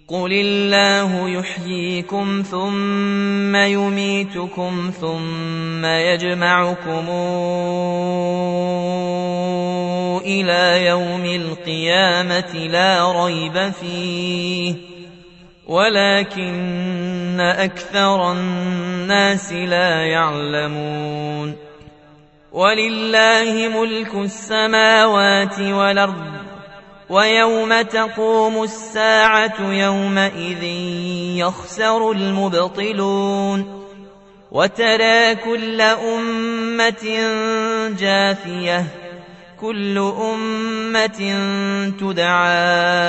قل الله يحييكم ثم يميتكم ثم يجمعكم إلى يوم القيامة لا ريب فيه ولكن أكثر الناس لا يعلمون ولله ملك السماوات والأرض ويوم تقوم الساعة يومئذ يخسر المبطلون وترى كل أمة جاثية كل أمة تدعى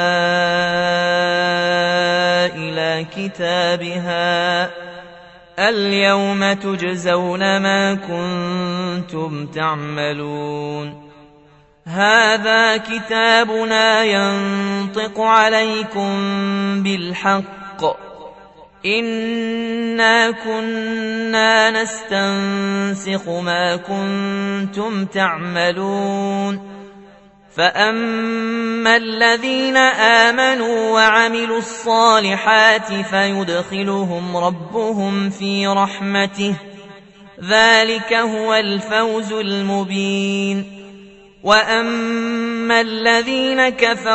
إلى كتابها اليوم تجزون ما كنتم تعملون هذا كتابنا ينطق عليكم بالحق إنا كنا نستنسخ ما كنتم تعملون فأما الذين آمنوا وعملوا الصالحات فيدخلهم ربهم في رحمته ذلك هو الفوز المبين وأما الذين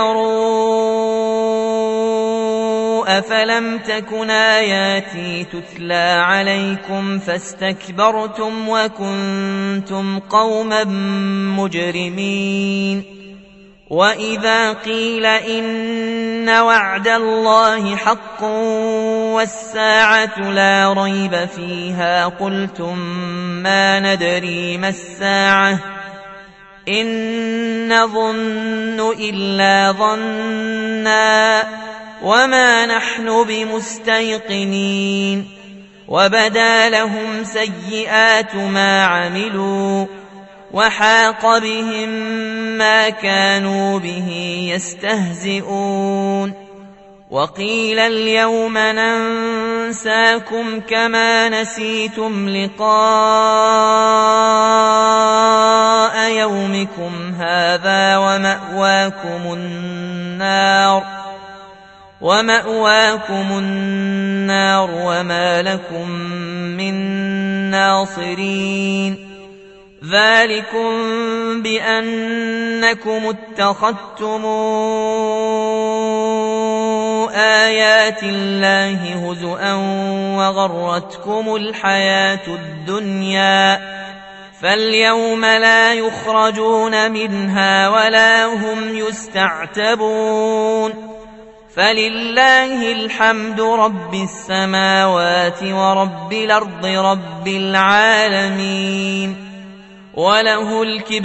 كفروا أفلم تكن آياتي تتلى عليكم فاستكبرتم وكنتم قوما مجرمين وإذا قيل إن وعد الله حق والساعة لا ريب فيها قلتم ما ندري ما الساعة إن نظن إلا ظنا وما نحن بمستيقنين وبدا لهم سيئات ما عملوا وحاق بهم ما كانوا به يستهزئون وقيل اليوم ننساكم كما نسيتم لقاء يومكم هذا ومأواكم النار وما لكم من ناصرين ذلكم بأنكم اتخذتم آيات الله هزؤا وغرتكم الحياة الدنيا فاليوم لا يخرجون منها ولا هم يستعتبون فلله الحمد رب السماوات ورب الأرض رب العالمين وله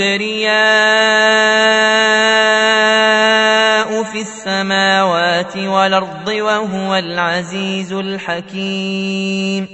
الكبرياء في السماوات والأرض وهو العزيز الحكيم